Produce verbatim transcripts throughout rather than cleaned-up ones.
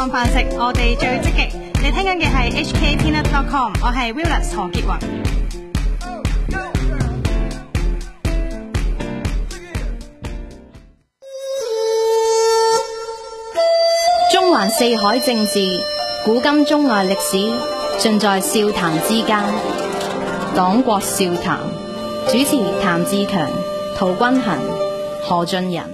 當飯食，我哋最積極。你聽緊嘅係 H K Peanut dot com， 我係 Willis 何潔雲。 中環四海政治，古今中外歷史，盡在笑談之間。黨國笑談，主持譚志強、陶君衡、何俊仁。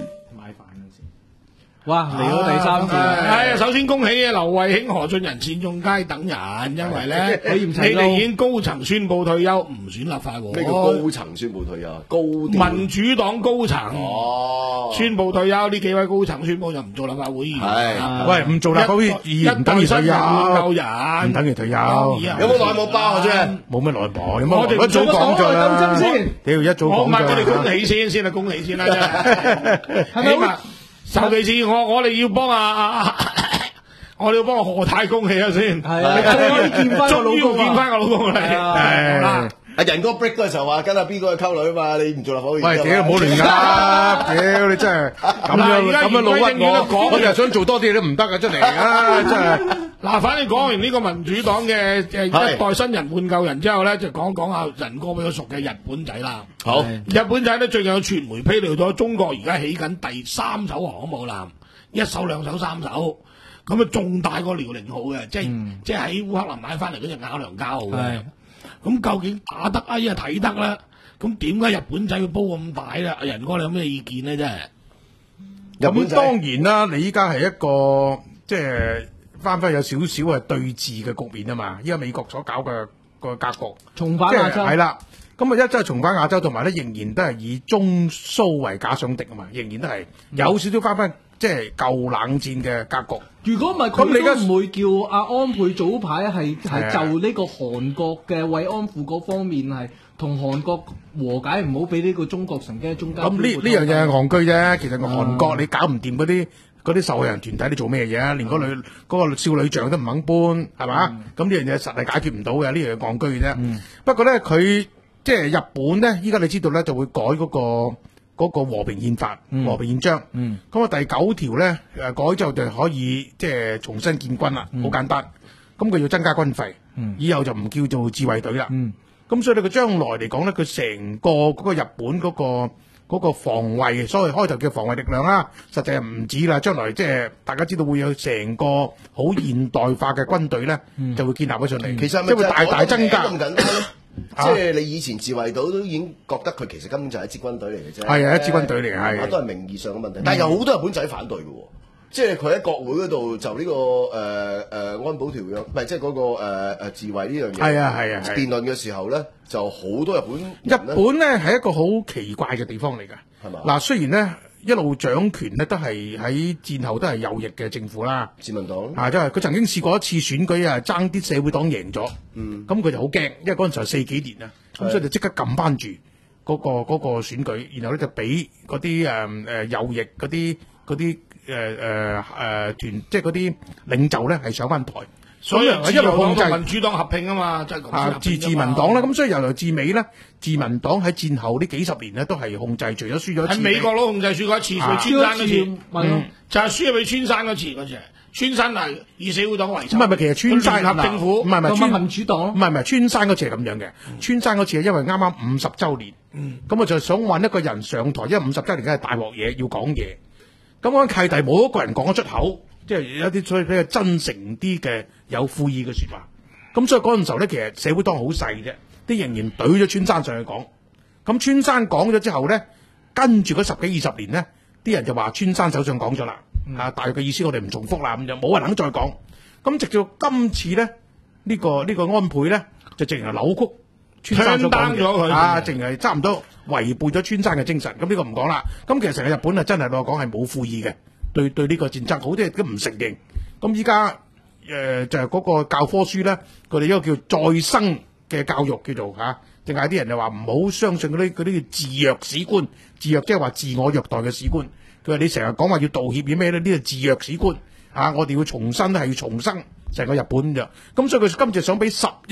哇！嚟到第三次， 係首先恭喜劉慧卿、何俊仁、單仲偕等人，因為咧，你哋已經高層宣布退休，唔選立法會。 咩叫高層宣布退休？高民主黨高層哦， 宣布退休，呢幾位高層宣布就唔做立法會議員。 係， 喂，唔做立法會議員唔等於退休， 夠人， 唔等於退休。 有冇內幕包啊？啫， 冇咩內幕， 我哋一早講咗啦。屌，一早講咗。 我問我哋恭喜先，先係恭喜先啦，係咪？尤其是我我哋要幫啊啊，我哋要幫阿何太恭喜啊先， 係啊，終於見翻個老公， 見翻個老公嚟。係阿仁哥 break 嗰陣時候話跟阿邊個去溝女啊嘛，你唔做立法會議員。 喂，屌，唔好亂噏，屌你真係咁樣咁樣老屈我，我就係想做多啲嘢都唔得啊，出嚟啊，真係。 嗱，反正講完呢個民主黨嘅誒一代新人換舊人之後咧，就講講下仁哥比較熟嘅日本仔啦。 好， 日本仔咧最近有傳媒披露咗中國而家起緊第三艘航空母艦，一艘、兩艘、三艘，咁啊仲大過遼寧號嘅，即係、嗯、即係喺烏克蘭買翻嚟嗰隻瓦良加號嘅。咁究竟打得啊，依係睇得啦？咁點解日本仔會煲咁大咧？仁哥你有咩意見咧？真係咁當然啦，你依家係一個即係。翻翻有少少係對峙嘅局面啊嘛！依家美國所搞嘅個格局， 重返亞洲係啦。咁啊一真係重返亞洲，同埋咧仍然都係以中蘇為假想敵啊嘛，仍然都係有少少翻翻即係舊冷戰嘅格局。 如果唔係，咁你都唔會叫阿安倍早排係係就呢個韓國嘅慰安婦嗰方面係同韓國和解，唔好俾呢個中國乘機喺中間。 咁呢呢樣嘢係戇居啫。其實韓國你搞唔掂嗰啲。嗰啲受害人團體你做咩嘢啊？連嗰女嗰、嗰個少女像都唔肯搬，係嘛？咁呢樣嘢實係解決唔到嘅，呢樣嘢戇居嘅啫。嗯、不過咧，佢即係日本咧，依家你知道咧就會改嗰、嗰個嗰個和平憲法、嗯、和平憲章。咁、嗯、啊第九條咧誒改之後就可以即係重新建軍啦，好、嗯、簡單。咁佢要增加軍費，嗯、以後就唔叫做自衛隊啦。咁、嗯、所以你佢將來嚟講咧，佢成個嗰個日本嗰、嗰個。嗰個防衛，所謂開頭叫防衛力量啦，實際係唔止啦。將來即係大家知道會有成個好現代化嘅軍隊咧，嗯、就會建立咗上嚟。 其實即係會大大增加。 咁簡單咧，即係你以前自衛隊都已經覺得佢其實根本就係一支軍隊嚟嘅啫。係啊， 一支軍隊嚟嘅，係都係名義上嘅問題。嗯、但係有好多日本仔反對嘅喎。即係佢喺國會嗰度就呢、這個誒誒、呃呃、安保條約，唔係即係嗰、那個誒、呃、自衛呢樣嘢。係啊係啊，辯論嘅時候咧，就好多日本日本咧係一個好奇怪嘅地方嚟㗎。係嘛？嗱，雖然咧一路掌權咧都係喺戰後都係右翼嘅政府啦， 自民黨啊，即係佢曾經試過一次選舉啊，爭啲社會黨贏咗。嗯，咁佢就好驚，因為嗰陣時候四幾年啊，咁所以就即刻撳翻住嗰個嗰、那個選舉，然後咧就俾嗰啲誒誒右翼嗰啲嗰啲。誒誒誒團，即係嗰啲領袖咧，係上翻台， 所以一路控制民主黨合併啊嘛，即係咁啊，自自民黨啦，咁所以由頭至尾咧，自民黨喺戰後呢幾十年咧都係控制，除咗輸咗一次， 喺美國都控制輸過一次，佢穿山嗰次，嗯，就係輸俾穿山嗰次嗰次，穿山係以社會黨為首， 唔係唔係，其實穿山合政府， 唔係唔係穿民主黨， 唔係唔係穿山嗰次係咁樣嘅，穿山嗰次係因為啱啱五十週年，咁我就想揾一個人上台，因為五十週年梗係大鑊嘢要講嘢。咁嗰契弟冇一個人講得出口，即係有啲所以比較真誠啲嘅有悔意嘅說話。咁所以嗰陣時候咧，其實社會黨好細啫，啲人仍然懟咗穿山上去講。咁穿山講咗之後咧，跟住嗰十幾二十年咧，啲人就話穿山首相講咗啦，啊，大約嘅意思我哋唔重複啦，咁就冇人肯再講。咁直到今次咧，呢、這個呢、這個安倍咧，就淨係扭曲。穿山咗講嘅啊，淨係差唔多違背咗穿山嘅精神，咁呢個唔講啦。咁其實成個日本啊，真係我講係冇悔意嘅，對對呢個戰爭好多嘢都唔承認。咁依家誒就係、是、嗰個教科書咧，佢哋一個叫再生嘅教育叫做嚇，淨係啲人就話唔好相信嗰啲嗰啲叫自虐史觀，自虐即係話自我虐待嘅史觀。佢話你成日講話要道歉要咩咧？呢個自虐史觀啊，我哋要重新係要重生成個日本嘅。咁所以佢今次想俾十億。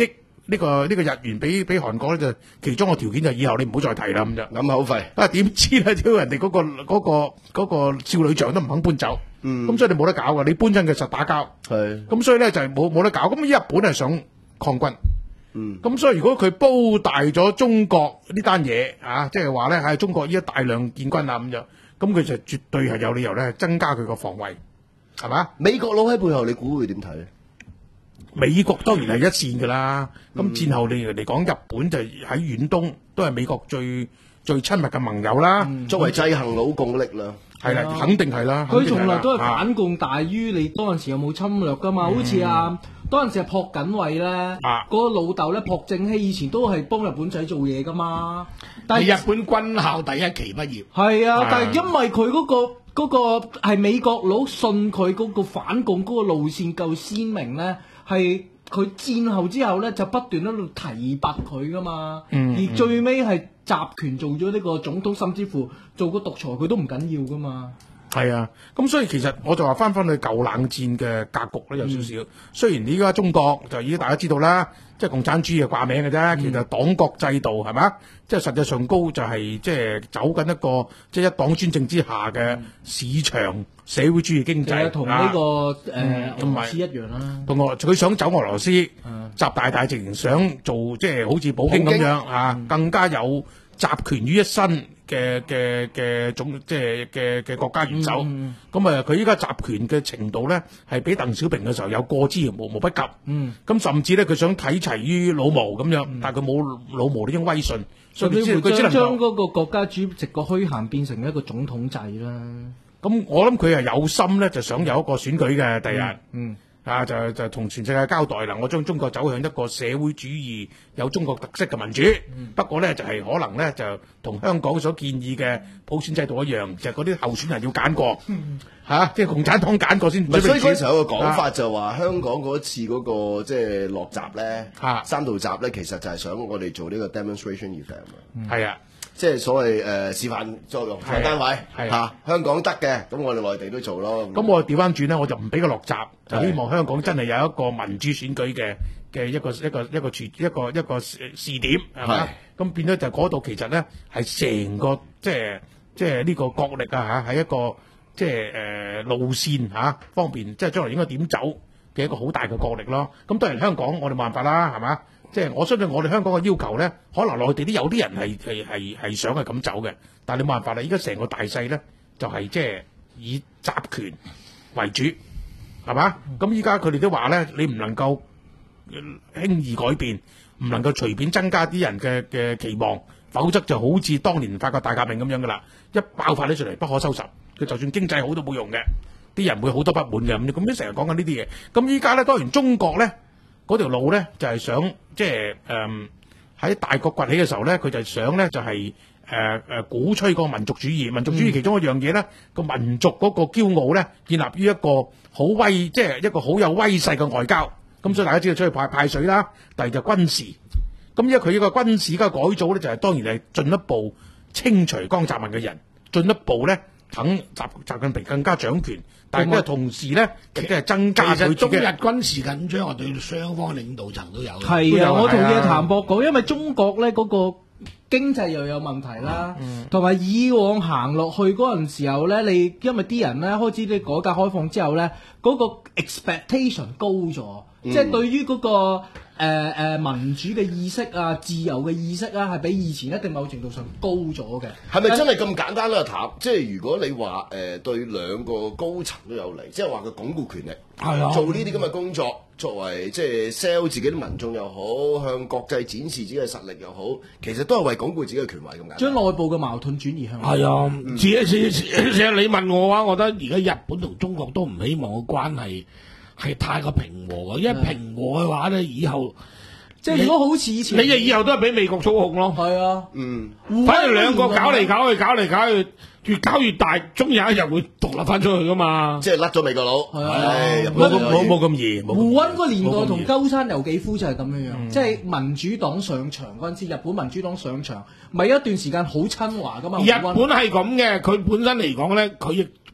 呢個呢個日元俾俾韓國咧，就其中個條件就以後你唔好再提啦咁就揞口費。 啊點知咧，屌人哋嗰個嗰個嗰個少女像都唔肯搬走，咁所以你冇得搞噶，你搬親佢實打交。 係。 咁所以咧就係冇冇得搞。咁日本係想抗軍。嗯，咁所以如果佢煲大咗中國呢單嘢啊，即係話咧喺中國依家大量建軍啦咁就，咁佢就絕對係有理由咧增加佢個防衛，係嘛？ 美國佬喺背後，你估會點睇咧？ 美國當然係一線㗎啦。咁、嗯、戰後嚟嚟講，日本就喺遠東都係美國最最親密嘅盟友啦、嗯。作為制衡老共力啦，係啦，肯定係啦。 佢從來都係反共大於你嗰陣時有冇侵略㗎嘛？嗯、好似啊。嗰陣時係朴槿惠咧，嗰、啊、個老豆咧朴正熙以前都係幫日本仔做嘢噶嘛，但係日本軍校第一期畢業。 係啊，但係因為佢嗰、嗰個嗰、嗰個係美國佬信佢嗰個反共嗰個路線夠鮮明咧，係佢戰後之後咧就不斷喺度提拔佢噶嘛，嗯、而最尾係集權做咗呢個總統，甚至乎做個獨裁佢都唔緊要噶嘛。 係啊，咁所以其實我就話翻翻去舊冷戰嘅格局咧，有少少、嗯。雖然而家中國就已經大家知道啦，即係共產主義係掛名嘅啫、嗯，其實黨國制度係嘛，即係實際上高就係即係走緊一個即係一黨專政之下嘅市場社會主義經濟， 同、嗯、呢、這個誒俄羅斯一樣啦。同俄佢想走俄羅斯，習、嗯、大大直情想做即係好似普京咁樣啊、嗯，更加有集權於一身嘅嘅嘅總即係嘅嘅國家元首，咁、嗯、啊佢依家集權嘅程度咧，係比鄧小平嘅時候有過之而無無不及。咁、嗯、甚至咧佢想睇齊於老毛咁樣，嗯、但係佢冇老毛呢種威信，所以佢佢只能將嗰個國家主席個虛銜變成一個總統制啦。 咁我諗佢係有心咧，就想有一個選舉嘅第日。嗯嗯啊，就就同全世界交代啦！我將中國走向一個社會主義有中國特色嘅民主。嗯、不過咧，就係、是、可能咧，就同香港所建議嘅普選制度一樣，就係嗰啲候選人要揀過，嚇、嗯啊，即係共產黨揀過先。 所以嗰時候有個講法就話、啊，香港嗰次嗰、那個即係落閘咧、啊，三道閘咧，其實就係想我哋做呢個 demonstration event 啊。係、嗯、啊。即係所謂誒、呃、示範作用嘅單位，係啊，香港得嘅，咁我哋內地都做咯。 咁我調翻轉咧，我就唔俾佢落閘，就希望香港真係有一個民主選舉嘅嘅一個一個一個一個一個試點，係嘛？咁變咗就嗰度其實咧係成個即係即係呢個國力啊嚇，係一個即係誒、呃、路線嚇、啊、方面，即係將來應該點走嘅一個好大嘅國力咯。咁當然香港我哋冇辦法啦，係嘛？即係我相信我哋香港嘅要求咧，可能內地都有啲人係係係係想係咁走嘅，但係你冇辦法啦。依家成個大勢咧就係即係以集權為主，係嘛？咁依家佢哋都話咧，你唔能夠輕易改變，唔能夠隨便增加啲人嘅嘅期望，否則就好似當年法國大革命咁樣噶啦，一爆發起上嚟不可收拾。佢就算經濟好都冇用嘅，啲人會好多不滿嘅咁。咁你成日講緊呢啲嘢，咁依家咧當然中國咧。嗰條路咧就係、是、想即係誒喺大國崛起嘅時候咧，佢就想咧就係誒誒鼓吹個民族主義。民族主義其中一樣嘢咧，個民族嗰個驕傲咧，建立於一個好威，即係一個好有威勢嘅外交。咁所以大家知道出去派派水啦，第二就軍事。咁因為佢呢個軍事嘅改組咧，就係、是、當然係進一步清除江澤民嘅人，進一步咧等習習近平更加掌權。但係同時咧，亦都係增加佢中日軍事緊張，我對雙方領導層都有。 係啊，我同意譚博講，因為中國咧嗰個經濟又有問題啦，同、嗯、埋以往行落去嗰陣時候咧，你因為啲人咧開始啲改革開放之後咧，嗰、嗰個 expectation 高咗，嗯、即係對於嗰、嗰個誒、呃、民主嘅意識啊、自由嘅意識啊，係比以前一定某程度上高咗嘅。 係咪真係咁簡單咧？譚，即係如果你話誒、呃、對兩個高層都有利，即係話佢鞏固權力，係啊，做呢啲咁嘅工作，作為即係 sell 自己啲民眾又好，向國際展示自己嘅實力又好，其實都係為鞏固自己嘅權位咁解。 將內部嘅矛盾轉移向係啊，自己自己你問我嘅話，我覺得而家日本同中國都唔希望嘅關係係太過平和嘅，因為平和嘅話咧，以後即係如果好似以前， 你就以後都係俾美國操控咯。 係啊， 嗯， 反正兩個搞嚟搞去，搞嚟搞去，越搞越大，終有一日會獨立翻出去噶嘛。 即係甩咗美國佬，係啊， 冇冇冇咁易。 胡溫個年代同鳩山由紀夫就係咁樣樣，嗯、即係民主黨上場嗰陣時，日本民主黨上場，咪一段時間好親華噶嘛。 日本係咁嘅，佢本身嚟講咧，佢亦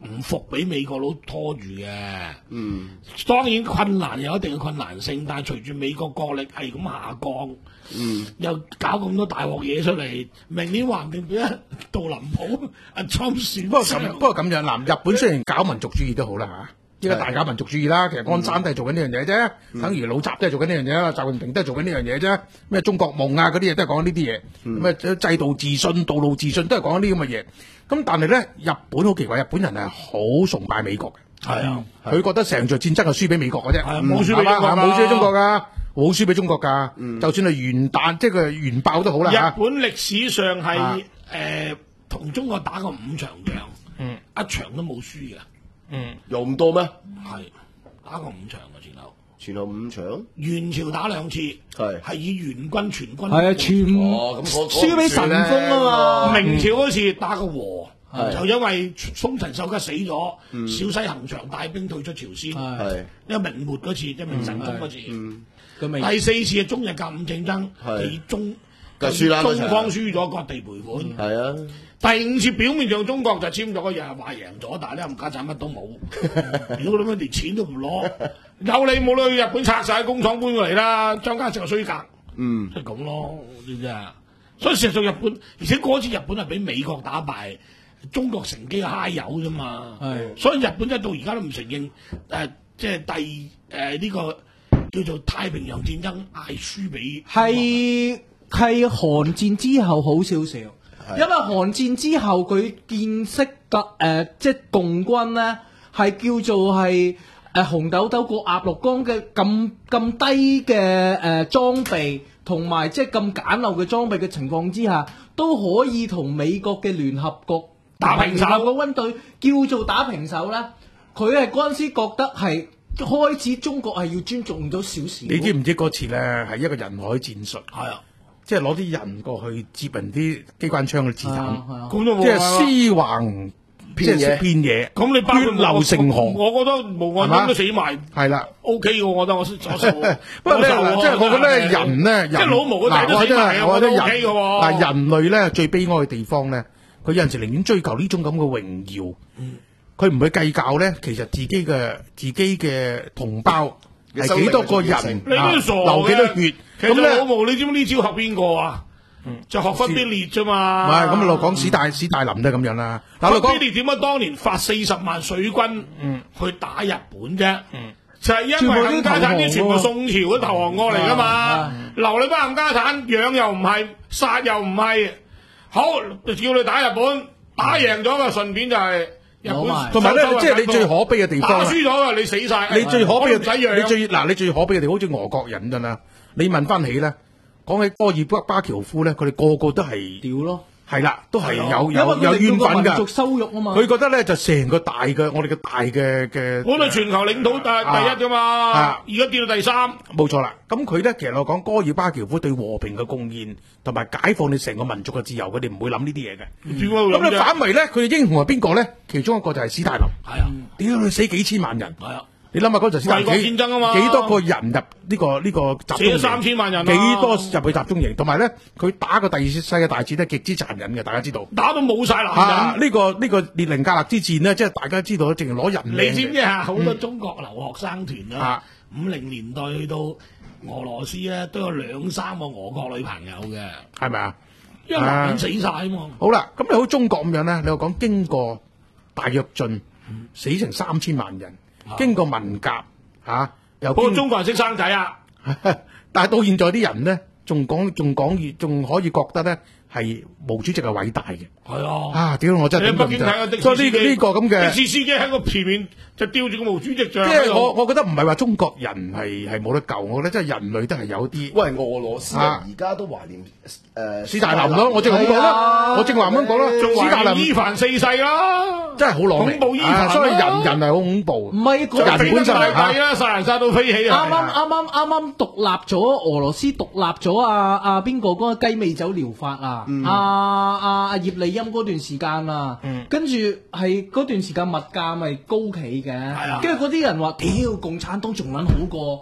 唔服俾美國佬拖住嘅。 嗯， 當然困難有一定嘅困難性，但係隨住美國國力係咁下降， 嗯， 又搞咁多大鑊嘢出嚟，明年話唔定俾阿杜林普阿侵選。 不過咁不過咁樣嗱，日本雖然搞民族主義都好啦嚇。依家大搞民族主義啦，其實安山都係做緊呢樣嘢啫， 嗯、 等於老習都係做緊呢樣嘢啦，習近平都係做緊呢樣嘢啫。咩中國夢啊嗰啲嘢都係講緊呢啲嘢，咩、嗯、制度自信、道路自信都係講緊呢啲咁嘅嘢。咁但係咧，日本好奇怪，日本人係好崇拜美國嘅， 係啊， 佢覺得成場戰爭係輸俾美國嘅啫， 冇輸俾中國㗎， 冇輸俾中國㗎，冇輸俾中國㗎。嗯、就算係原彈，即係佢原爆都好啦。 日本歷史上係誒同中國打過五場仗，嗯，一場都冇輸嘅。 嗯，有咁多咩？ 係打過五場嘅前後， 前後五場。 元朝打兩次，係係以元軍全軍係啊，全哦咁輸俾神風啊嘛。明朝嗰次打個和，就因為豐臣秀吉死咗， 嗯、 小西行長帶兵退出朝鮮， 係因為明末嗰次，即係明神宗嗰次。 嗯嗯、第四次係中日甲午戰爭，係中就輸啦， 中方輸咗，割地賠款。 係啊。 第五次表面上中國就簽咗個嘢，話贏咗，但係咧冚家產乜都冇，屌你媽連錢都唔攞，有你冇你去日本拆晒工廠搬過嚟啦，張家成個衰格， 嗯， 即係咁咯，知唔知啊？所以事實上日本，而且嗰次日本係俾美國打敗，中國乘機揩油啫嘛，係，所以日本一到而家都唔承認，誒、呃，即係第誒呢、呃這個叫做太平洋戰爭係輸俾， 係係韓戰之後好少少。因為韓戰之後佢見識嘅誒、呃，即係共軍咧，係叫做係誒、呃、紅豆豆過鴨綠江嘅咁咁低嘅誒、呃、裝備，同埋即係咁簡陋嘅裝備嘅情況之下，都可以同美國嘅聯合國打平手個軍隊叫做打平手咧。佢係嗰陣時覺得係開始中國係要尊重咗少少。 你知唔知嗰次咧係一個人海戰術？ 係啊。 即係攞啲人過去接人啲機關槍嘅子彈， 咁都冇即係屍橫遍野，遍野。 咁你包括血流成河， 我覺得無岸軍都死埋。 係啦 ，O K 嘅，我覺得我我受。 不過咧，即係我覺得人咧， 即係老毛嗰啲都死埋，我覺得 O K 嘅。 嗱，人類咧最悲哀嘅地方咧，佢有陣時寧願追求呢種咁嘅榮耀，佢唔會計較咧，其實自己嘅自己嘅同胞係幾多個人， 你都傻嘅， 流幾多血。 咁咧，老毛你知唔知呢招學邊個啊？就學忽必烈啫嘛。 唔係咁，我講史大史大林都係咁樣啦。 忽必烈點解當年發四十萬水軍去打日本啫？就係因為冚家產啲全部宋朝嘅投降過嚟噶嘛。留你班冚家產養又唔係，殺又唔係，好就叫你打日本，打贏咗啊，順便就係。 同埋咧，即係你最可悲嘅地方， 打輸咗啊！你死晒， 你最可悲嘅， 你最嗱，你最可悲嘅地方，好似俄國人㗎啦。你問翻起咧，講起戈爾巴喬夫咧，佢哋個個都係屌咯，係啦，都係有有有冤憤㗎。 羞辱啊嘛！ 佢覺得咧就成個大嘅，我哋嘅大嘅嘅， 我哋全球領土第第一㗎嘛，而家跌到第三， 冇錯啦。咁佢咧其實我講戈爾巴喬夫對和平嘅貢獻同埋解放你成個民族嘅自由，佢哋唔會諗呢啲嘢嘅。咁你反為咧，佢嘅英雄係邊個咧？其中一個就係史大林。係啊，屌佢死幾千萬人。係啊。你諗下嗰陣時， 衛國戰爭啊嘛， 幾多個人入呢個呢個集中營？ 三千萬人， 幾多入去集中營？同埋咧，佢打個第二次世界大戰咧，極之殘忍嘅，大家知道。 打到冇晒男人。 呢個呢個列寧格勒之戰呢，即係大家知道，淨係攞人命。 你知唔知啊？好多中國留學生團啊，五零年代去到俄羅斯咧，都有兩三個俄國女朋友嘅， 係咪啊？ 因為男人死晒啊嘛。 好啦，咁你好中國咁樣咧，你話講經過大躍進，死成三千萬人，經過文革。吓、啊，又不過中國人識生仔啊！ 但係到現在啲人咧，仲講仲講，仲可以覺得咧係毛主席係偉大嘅。係啊！啊，屌我真係！ 你喺北京睇下的士司機， 所以呢呢個咁嘅的士司機喺個前面就吊住個毛主席像。 即係我我覺得唔係話中國人係係冇得救，我覺得真係人類都係有啲。 喂，俄羅斯而家都懷念誒史大林咯，我正話咁講啦，我正話咁講啦， 史大林伊凡四世啦， 真係好狼狽， 恐怖伊凡， 所以人人係好恐怖。 唔係人本身係啦，殺人殺到飛起啊！ 啱啱啱啱啱啱獨立咗俄羅斯獨立咗啊啊邊個嗰個雞尾酒療法啊？啊啊啊葉利欽嗰段時間。啊，跟住係嗰段時間物價咪高企嘅，跟住嗰啲人話：屌，共產黨仲撚好過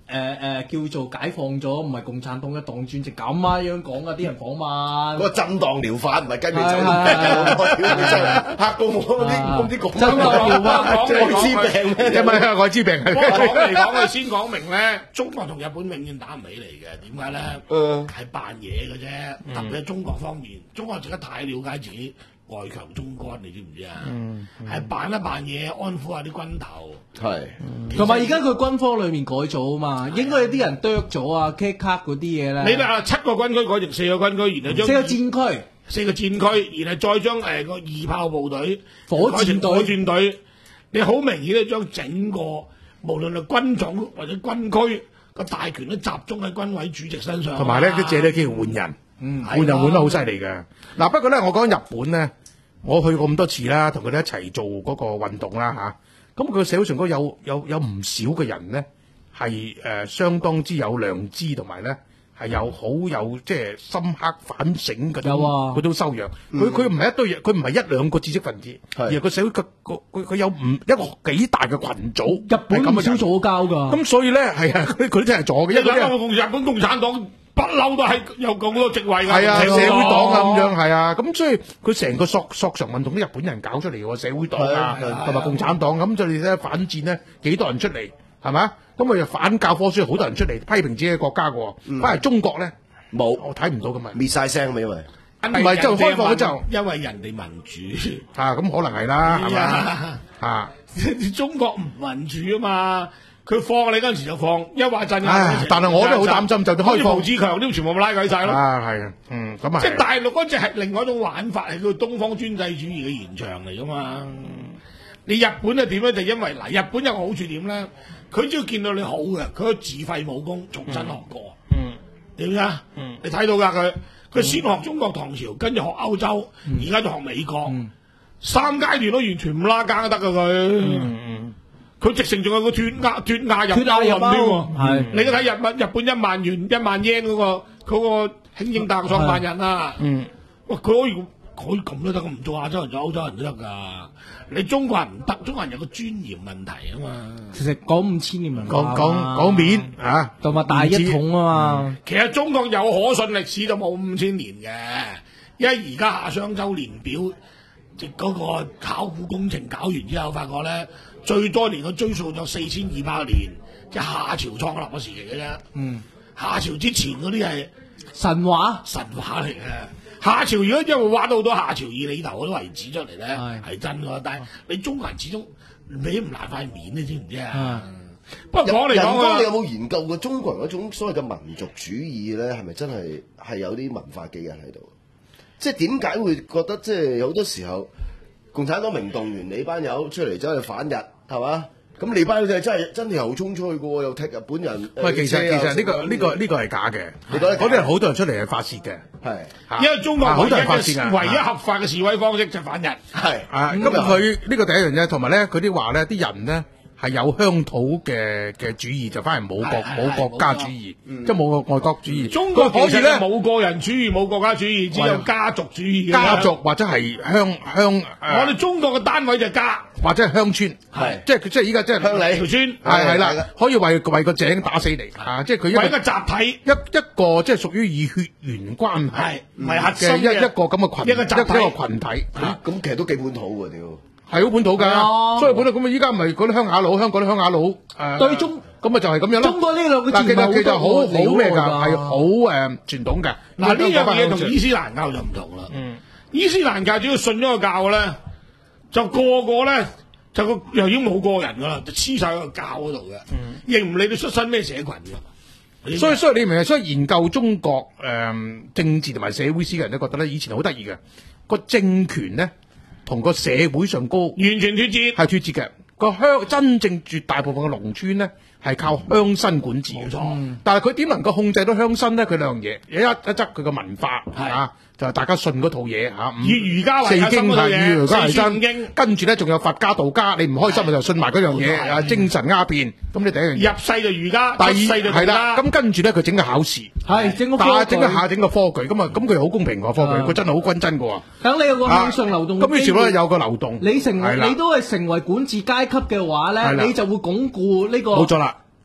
誒誒叫做解放咗，唔係共產黨嘅黨專席咁啊樣講啊，啲人講嘛。 嗰個震盪療法唔係跟住走，你真係嚇到我嗰啲嗰啲講震盪療法講愛滋病咩？ 因為愛滋病。 講嚟講去先講明咧，中國同日本永遠打唔起嚟嘅，點解咧？ 嗯， 係扮嘢嘅啫，特別係中國方面，中國自己太了解自己。外強中乾，你知唔知啊？嗯，係、嗯、扮一扮嘢，安撫下啲軍頭。係， 同埋而家佢軍科裏面改咗啊嘛，應該有啲人剁咗啊 ，cut cut 嗰啲嘢咧。 你話七個軍區改成四個軍區，然後將四個戰區， 四個戰區，然後再將誒個二炮部隊、 火箭隊、 火箭隊，你好明顯咧將整個無論係軍種或者軍區個大權都集中喺軍委主席身上。 同埋咧，都借呢機會換人。嗯，換人換得好犀利嘅。嗱、啊，不過咧，我講日本咧，我去過咁多次啦，同佢哋一齊做嗰個運動啦吓。咁佢社會上嗰有有有唔少嘅人咧，係誒、呃、相當之有良知，同埋咧係有好有即係深刻反省嗰種嗰種修養。佢佢唔係一堆嘢，佢唔係一兩個知識分子，而係個社會個個佢佢有唔一個幾大嘅群組。 日本咁少左膠㗎。咁所以咧係啊，佢佢真係左嘅。 一個共日本共產黨。不嬲都係有咁多職位㗎， 係啊，社會黨啊咁樣，係啊，咁所以佢成個索索償運動啲日本人搞出嚟喎，社會黨啊，同埋共產黨咁，就你睇反戰咧幾多人出嚟，係咪？咁佢就反教科書，好多人出嚟批評自己嘅國家嘅，反而中國咧冇， 我睇唔到咁啊， 滅曬聲咪因為， 唔係就開放咗就， 因為人哋民主啊，咁可能係啦，係嘛啊， 中國唔民主啊嘛。佢放你嗰陣時就放，一話鎮壓。 但係我都好擔心，就開放。 毛志強都全部拉鬼晒咯。 啊，係啊，嗯，咁啊。 即係大陸嗰隻係另外一種玩法，係叫東方專制主義嘅延長嚟噶嘛。嗯、你日本係點咧？就因為嗱，日本有個好處點咧？佢只要見到你好嘅，佢可以自廢武功，重新學過。嗯，點呀？嗯，你睇到㗎佢，佢先學中國唐朝，跟住學歐洲，而家就學美國，嗯、三階段都完全唔拉更都得㗎佢。嗯嗯。佢直情仲有個脱亞脱亞入歐添喎，係你睇日本日本一萬元一萬 yen 嗰個嗰個興英大學創辦人啊，嗯，哇佢可以可以咁都得，唔做亞洲人做歐洲人都得㗎。你中國人唔得，中國人有個尊嚴問題啊嘛。 其實講五千年文化， 講講講面啊， 同埋大一統啊嘛、嗯。 其實中國有可信歷史就冇五千年嘅，因為而家夏商周年表即嗰個考古工程搞完之後，發覺咧。最多年佢追溯咗四千二百年，即係夏朝創立嘅時期嘅啫。嗯，夏朝之前嗰啲係神話， 神話嚟嘅。夏朝如果因為挖到好多夏朝二里頭嗰啲遺址出嚟咧，係真㗎。但係你中國人始終你唔爛塊面，你知唔知啊？不過講嚟講去， 你有冇研究過中國人嗰種所謂嘅民族主義咧？係咪真係係有啲文化基因喺度？即係點解會覺得即係好多時候共產黨明動員你班友出嚟走去反日？係嘛？咁你班友真係真係後衝出去嘅喎，又踢日本人。 喂，其實其實呢個呢個呢個係假嘅。你覺得嗰啲人好多人出嚟係發泄嘅， 係因為中國好多人發泄嘅，唯一合法嘅示威方式就反日。 係啊，咁佢呢個第一樣嘢，同埋咧佢啲話咧，啲人咧係有鄉土嘅嘅主義，就反而冇國冇國家主義，即係冇個外國主義。 中國其實咧冇個人主義，冇國家主義，只有家族主義。 家族或者係鄉鄉。 我哋中國嘅單位就係家。 或者係鄉村，係即係即係依家即係鄉里條村， 係係啦，可以為為個井打死你啊！即係佢為一個集體， 一一個即係屬於以血緣關係， 唔係核心嘅一一個咁嘅群， 一個集體， 一個群體。 咁其實都幾本土喎，屌！ 係好本土㗎，所以本土咁啊！依家唔係嗰啲鄉下佬，香港啲鄉下佬誒， 對中咁啊就係咁樣咯。 中國呢兩個字其實其實好好咩㗎， 係係好誒傳統嘅。 嗱呢樣嘢同伊斯蘭教就唔同啦。嗯，伊斯蘭教只要信咗個教咧，就個個咧。就個又已經冇個人噶啦，就黐晒喺個教嗰度嘅，亦唔理你出身咩社群嘅。 所以所以你明唔明？所以研究中國誒、呃、政治同埋社會史嘅人都覺得咧，以前好得意嘅個政權咧，同個社會上高完全脫節， 係脫節嘅。個鄉真正絕大部分嘅農村咧，係靠鄉紳管治嘅。冇錯，嗯、但係佢點能夠控制到鄉紳咧？佢兩樣嘢，一一則佢個文化係啊。就係大家信嗰套嘢嚇， 以儒家為核心嗰套嘢，四書五經， 跟住咧仲有佛家、道家，你唔開心就信埋嗰樣嘢，啊精神鴉片，咁你第一樣嘢入世就儒家， 第二世就道家， 係啦，咁跟住咧佢整個考試， 係整個科， 整個下整個科舉，咁啊咁佢好公平喎科舉，佢真係好均真嘅喎。 等你有個向上流動， 咁於是咧有個流動， 你成你都係成為管治階級嘅話咧，你就會鞏固呢個冇錯啦。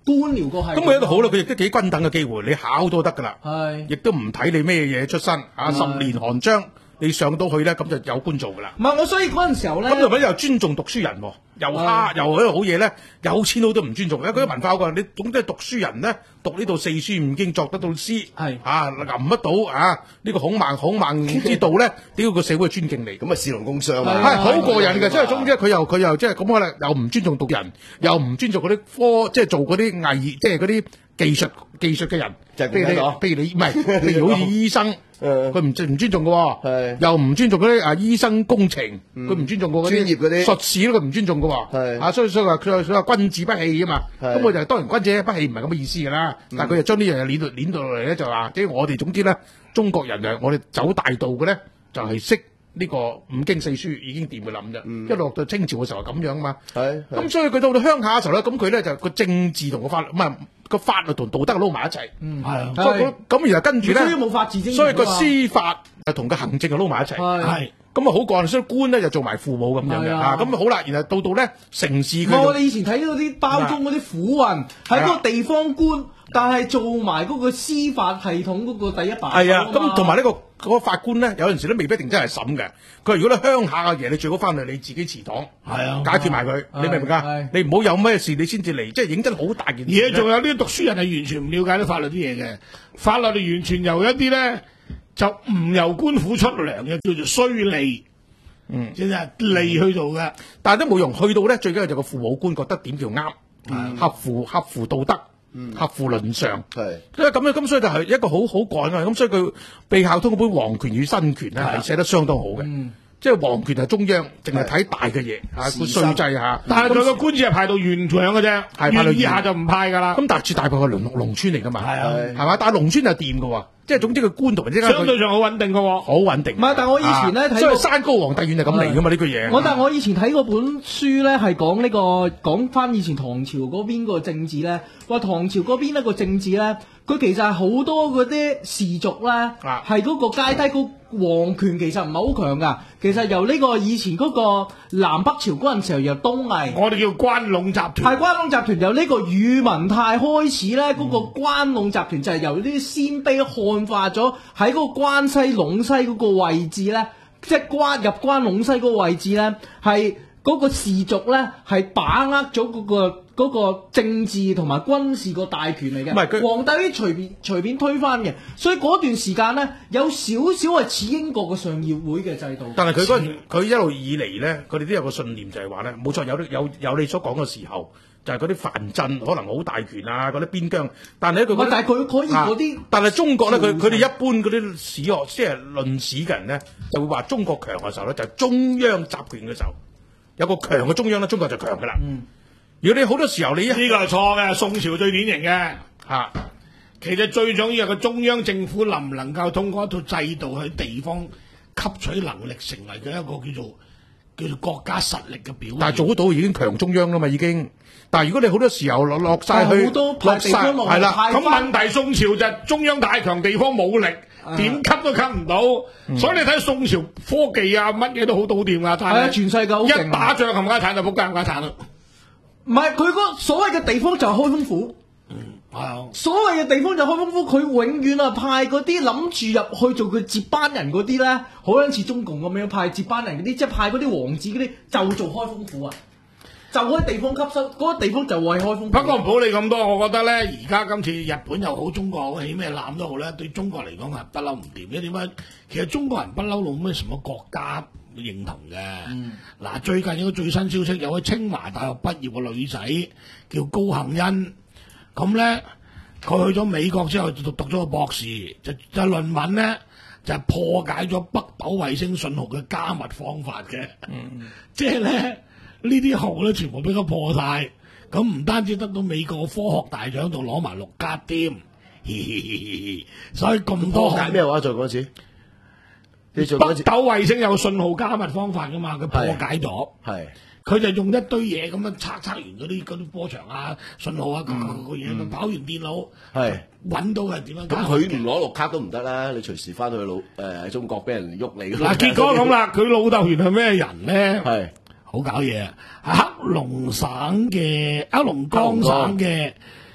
官僚個係。 咁佢喺度好啦，佢亦都幾均等嘅機會，你考都得㗎啦。 係， 亦都唔睇你咩嘢出身啊，十年寒窗。你上到去咧，咁就有官做噶啦。 唔係我，所以嗰陣時候咧， 咁同埋又尊重讀書人，又蝦又喺度好嘢咧，有錢佬都唔尊重。因為佢啲文化個，你總之係讀書人咧，讀呢度四書五經，作得到詩，係啊，吟得到啊，呢個孔孟孔孟之道咧，屌個社會尊敬你， 咁啊，士農工商啊， 係好過癮嘅。即係總之佢又佢又即係咁可能又唔尊重讀人，又唔尊重嗰啲科，即係做嗰啲藝，即係嗰啲技術技術嘅人。 就係譬如你，譬如你唔係，譬如好似醫生。佢唔唔尊重嘅，又唔尊重嗰啲啊醫生工程，佢唔尊重過嗰啲專業嗰啲術士，佢唔尊重嘅，啊所以所以話佢所謂君子不器啊嘛，咁我就當然君子不器唔係咁嘅意思㗎啦，但係佢就將呢樣嘢攣到攣到落嚟咧，就話即係我哋總之咧，中國人啊，我哋走大道嘅咧，就係識呢個五經四書已經掂佢諗啫，一落到清朝嘅時候係咁樣啊嘛，咁所以佢到到鄉下嘅時候咧，咁佢咧就個政治同個法律唔係。個法律同道德撈埋一齊，嗯係啊，所以咁然後跟住咧， 冇法治精神， 所以個司法就同個行政就撈埋一齊，係咁啊好過，所以官咧就做埋父母咁樣嘅，啊咁啊好啦，然後到到咧城市佢， 我哋以前睇嗰啲包裝嗰啲苦運，係嗰個地方官，但係做埋嗰個司法系統嗰個第一把手， 係啊，咁同埋呢個。嗰個法官咧，有陣時都未必一定真係審嘅。佢話如果你鄉下嘅嘢，你最好翻去你自己祠堂，係啊，解決埋佢。你明唔明㗎？你唔好有咩事你先至嚟，即係認真好大件事。 而家仲有啲讀書人係完全唔了解啲法律啲嘢嘅，法律係完全由一啲咧就唔由官府出糧嘅，叫做衰利，嗯，即係利去做嘅。 但係都冇用，去到咧最緊要就個父母官覺得點叫啱，合乎合乎道德。嗯，合乎倫常，係，因為咁樣咁，所以就係一個好好趕啊！咁所以佢被校通嗰本《皇權與新權》咧係寫得相當好嘅，嗯，即係皇權係中央，淨係睇大嘅嘢嚇，個稅制嚇， 但係佢個官職係派到縣長嘅啫，係派到以下就唔派㗎啦。 咁但係絕大部分係農農村嚟㗎嘛，係啊，係嘛？但係農村就掂㗎喎。即係總之佢官同埋相對上好穩定嘅喎， 好穩定。 唔係，但係我以前咧睇， 所以山高皇帝遠就咁嚟㗎嘛呢句嘢。 我但係我以前睇嗰本書咧係講呢個講翻以前唐朝嗰邊個政治咧，話唐朝嗰邊一個政治咧，佢其實係好多嗰啲氏族咧，係嗰個階梯個皇權其實唔係好強㗎。其實由呢個以前嗰個南北朝嗰陣時候由東魏， 我哋叫關隴集團， 係關隴集團由呢個宇文泰開始咧，嗰、嗯、個關隴集團就係由呢啲鮮卑漢化咗喺嗰個關西隴西嗰個位置咧，即係關入關隴西嗰個位置咧，係嗰個氏族咧係把握咗嗰、嗰個嗰個政治同埋軍事個大權嚟嘅。唔係佢皇帝可以隨便隨便推翻嘅，所以嗰段時間咧有少少係似英國嘅上議會嘅制度。 但係佢嗰佢一路以嚟咧，佢哋都有個信念就係話咧，冇錯有有有你所講嘅時候。就係嗰啲藩鎮可能好大權啊，嗰啲邊疆，但係咧佢， 但係佢可以嗰啲、啊， 但係中國咧，佢佢哋一般嗰啲史學即係論史嘅人咧，就會話中國強嘅時候咧，就係、是、中央集權嘅時候，有個強嘅中央咧，中國就強噶啦。嗯，如果你好多時候你呢個係錯嘅，宋朝最典型嘅嚇、啊，其實最重要係個中央政府能唔能夠通過一套制度喺地方吸取能力，成為嘅一個叫做叫做國家實力嘅表現。 但係做得到已經強中央啦嘛，已經。但係如果你好多時候落落曬去， 落曬係啦， 咁問題宋朝就中央太強，地方冇力，點吸都吸唔到、嗯。所以你睇宋朝科技啊，乜嘢都好到掂㗎。係啊， 全世界好勁。 一打仗冚家鏟就仆街冚家鏟啦。 唔係佢嗰所謂嘅地方就係開封府。 嗯，係啊。 所謂嘅地方就開封府，佢永遠啊派嗰啲諗住入去做佢接班人嗰啲咧，好撚似中共咁樣派接班人嗰啲，即係派嗰啲王子嗰啲就做開封府啊。就嗰啲地方吸收，嗰、那個地方就會開封。 不過唔好理咁多，我覺得咧，而家今次日本又好，中國好，起咩艦都好咧，對中國嚟講係不嬲唔掂嘅。點解？其實中國人不嬲冇咩什麼國家認同嘅。嗱、嗯，最近有個最新消息，有個清華大學畢業嘅女仔叫高杏恩，咁咧佢去咗美國之後讀讀咗個博士，就就論文咧就係、是、破解咗北斗衛星信號嘅加密方法嘅。嗯，即係咧。呢啲號咧全部俾佢破晒，咁唔單止得到美國科學大獎，仲攞埋綠卡添，所以咁多破解咩話？再講一次， 你做北斗衛星有信號加密方法噶嘛？佢破解咗，係佢就用一堆嘢咁樣測測完嗰啲嗰啲波長啊、信號啊，個個嘢佢跑完電腦，係揾到係點樣？ 咁佢唔攞綠卡都唔得啦！你隨時翻去老誒、呃、中國俾人喐你。 嗱，結果咁啦，佢老豆原來係咩人咧？ 係。好搞嘢啊！係黑龍省嘅黑龍江省嘅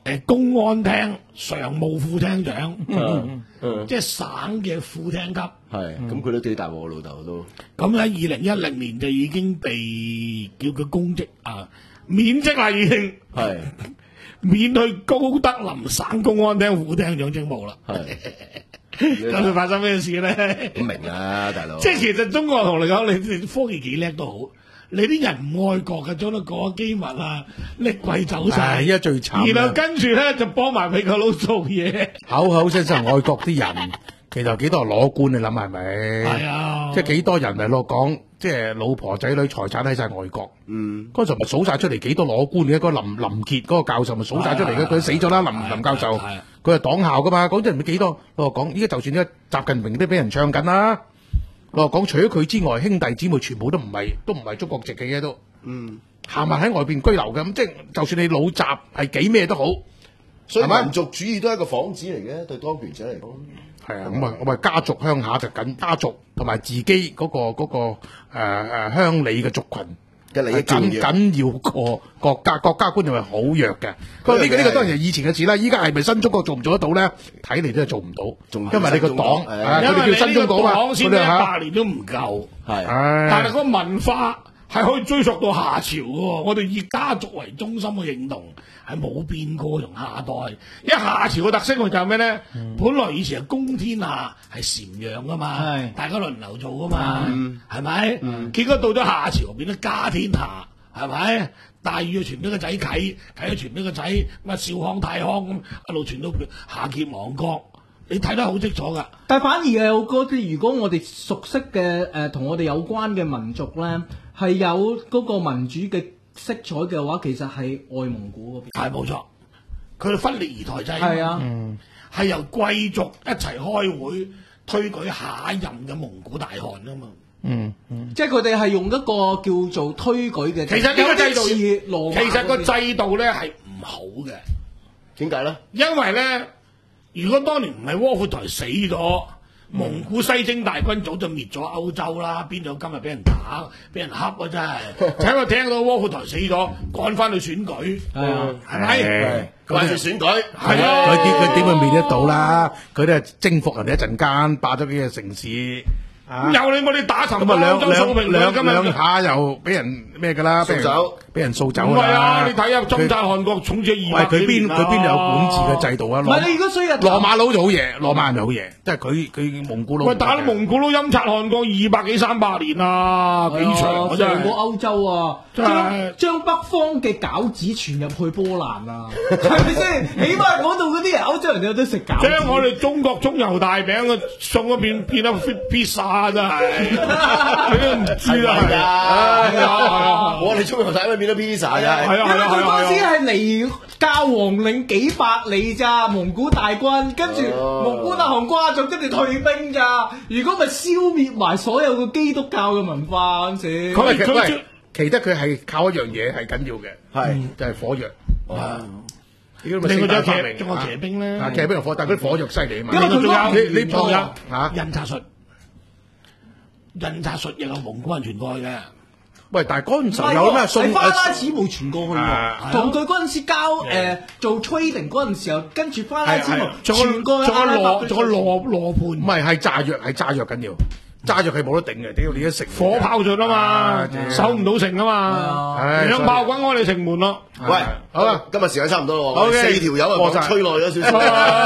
誒公安廳常務副廳長， 嗯嗯即係省嘅副廳級。 係，咁佢都幾大鑊，老豆都。 咁喺二零一零年就已經被叫佢公職啊，免職啦已經。 係。 免去高德林省公安廳副廳長職務啦。係。咁佢發生咩事咧？ 唔明啊，大佬。 即係其實中國同你講，你你科技幾叻都好，你啲人唔愛國嘅，將到嗰機密啊，拎貴走晒。 依家最慘。 然後跟住咧就幫埋美國佬做嘢， 口口聲聲愛國啲人，其實幾多攞官？你諗係咪？ 係啊， 即係幾多人咪落講，即係老婆仔女財產喺晒外國。 嗯， 嗰陣咪數晒出嚟幾多攞官嘅？嗰個林林傑嗰個教授咪數晒出嚟嘅，佢死咗啦，林林教授，佢係黨校噶嘛，嗰陣咪幾多？我講依家就算呢習近平都俾人唱緊啦。我講除咗佢之外，兄弟姊妹全部都唔係都唔係中國籍嘅嘢都，嗯，行埋喺外邊居留嘅，咁即係就算你老習係幾咩都好， 所以民族主義都係一個幌子嚟嘅，對當權者嚟講。 係啊，咁啊，我咪家族鄉下就緊家族同埋自己嗰、嗰個嗰、嗰個誒誒鄉里嘅族群嘅利益緊緊要過國家國家觀念係好弱嘅。不過呢個呢個當然係以前嘅事啦，依家係咪新中國做唔做得到咧？睇嚟都係做唔到，因為你個黨，佢哋叫新中國嘛， 佢哋一百年都唔夠，係，但係個文化係可以追溯到夏朝嘅。我哋以家族為中心嘅認同係冇變過，從夏代。因為夏朝嘅特色就係咩咧？嗯、本來以前係公天下係禪讓噶嘛，大家輪流做噶嘛，係咪？結果到咗夏朝變咗家天下，係咪？大禹傳俾個仔啟，啟傳俾個仔，乜少康太康咁一路傳到夏桀亡國。你睇得好清楚噶， 但係反而有嗰啲，如果我哋熟悉嘅誒同我哋有關嘅民族咧，係有嗰個民主嘅色彩嘅話，其實係外蒙古嗰邊。 係冇錯，佢哋分裂而台制。 係啊， 嗯， 係由貴族一齊開會推舉下一任嘅蒙古大汗啊嘛。 嗯嗯， 即係佢哋係用一個叫做推舉嘅。 其實呢個制度， 其實個制度咧係唔好嘅。點解咧？因為咧。如果當年唔係窩闊台死咗，蒙古西征大軍早就滅咗歐洲啦，邊有今日俾人打、俾人恰啊！真係，請我聽到窩闊台死咗，趕翻去選舉，係啊，係咪？趕去選舉，係啊， 佢點佢點會滅得到啦？佢都係征服人哋一陣間，霸咗幾個城市。 咁有你我哋打沉咁啊兩兩兩兩兩下又俾人咩㗎啦？掃走，俾人掃走啦！ 唔係啊！你睇下中贊韓國統治二百幾年啦。 佢邊佢邊有管治嘅制度啊？ 唔係你如果衰日羅馬佬就好嘢，羅馬人就好嘢，即係佢佢蒙古佬。 喂，打到蒙古佬陰察韓國二百幾三百年啊，幾長啊真係。 成個歐洲啊，將將北方嘅餃子傳入去波蘭啊，係咪先？起碼嗰度嗰啲人歐洲人有得食餃子。 將我哋中國葱油大餅啊送嗰邊變咗披薩。真係，你都唔知啦，係啊！ 我哋中國仔咪變咗披薩啊！ 係啊係啊！ 佢嗰陣時係離教皇領幾百里咋，蒙古大軍，跟住蒙古大汗瓜咗，跟住退兵咋。如果咪消滅埋所有嘅基督教嘅文化嗰陣時， 佢佢其得佢係靠一樣嘢係緊要嘅， 係就係火藥。哇！ 另外仲有騎，仲有騎兵咧， 騎兵同火，但係嗰啲火藥犀利啊嘛。 因為仲有你你仲有嚇印刷術。印刷術亦有蒙古人傳過去嘅， 喂！但係嗰陣時有咩送？ 花剌子模傳過去喎，同佢嗰陣時交誒做 trading 嗰陣時候，跟住花剌子模傳過去。 仲有羅，仲有羅羅盤， 唔係係炸藥，係炸藥緊要，炸藥係冇得頂嘅，屌你一城火炮仗啊嘛，守唔到城啊嘛，兩炮滾我哋城門咯。 喂，好啦，今日時間差唔多咯，四條友啊，吹耐咗少少。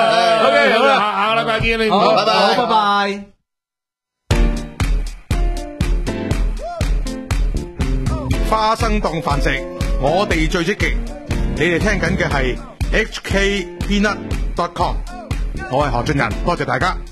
O K，好啦，下個禮拜見你， 好， 拜拜， 拜拜。 花生當飯食，我哋最積極。你哋聽緊嘅係 H K Peanut dot com， 我係何俊仁，多謝大家。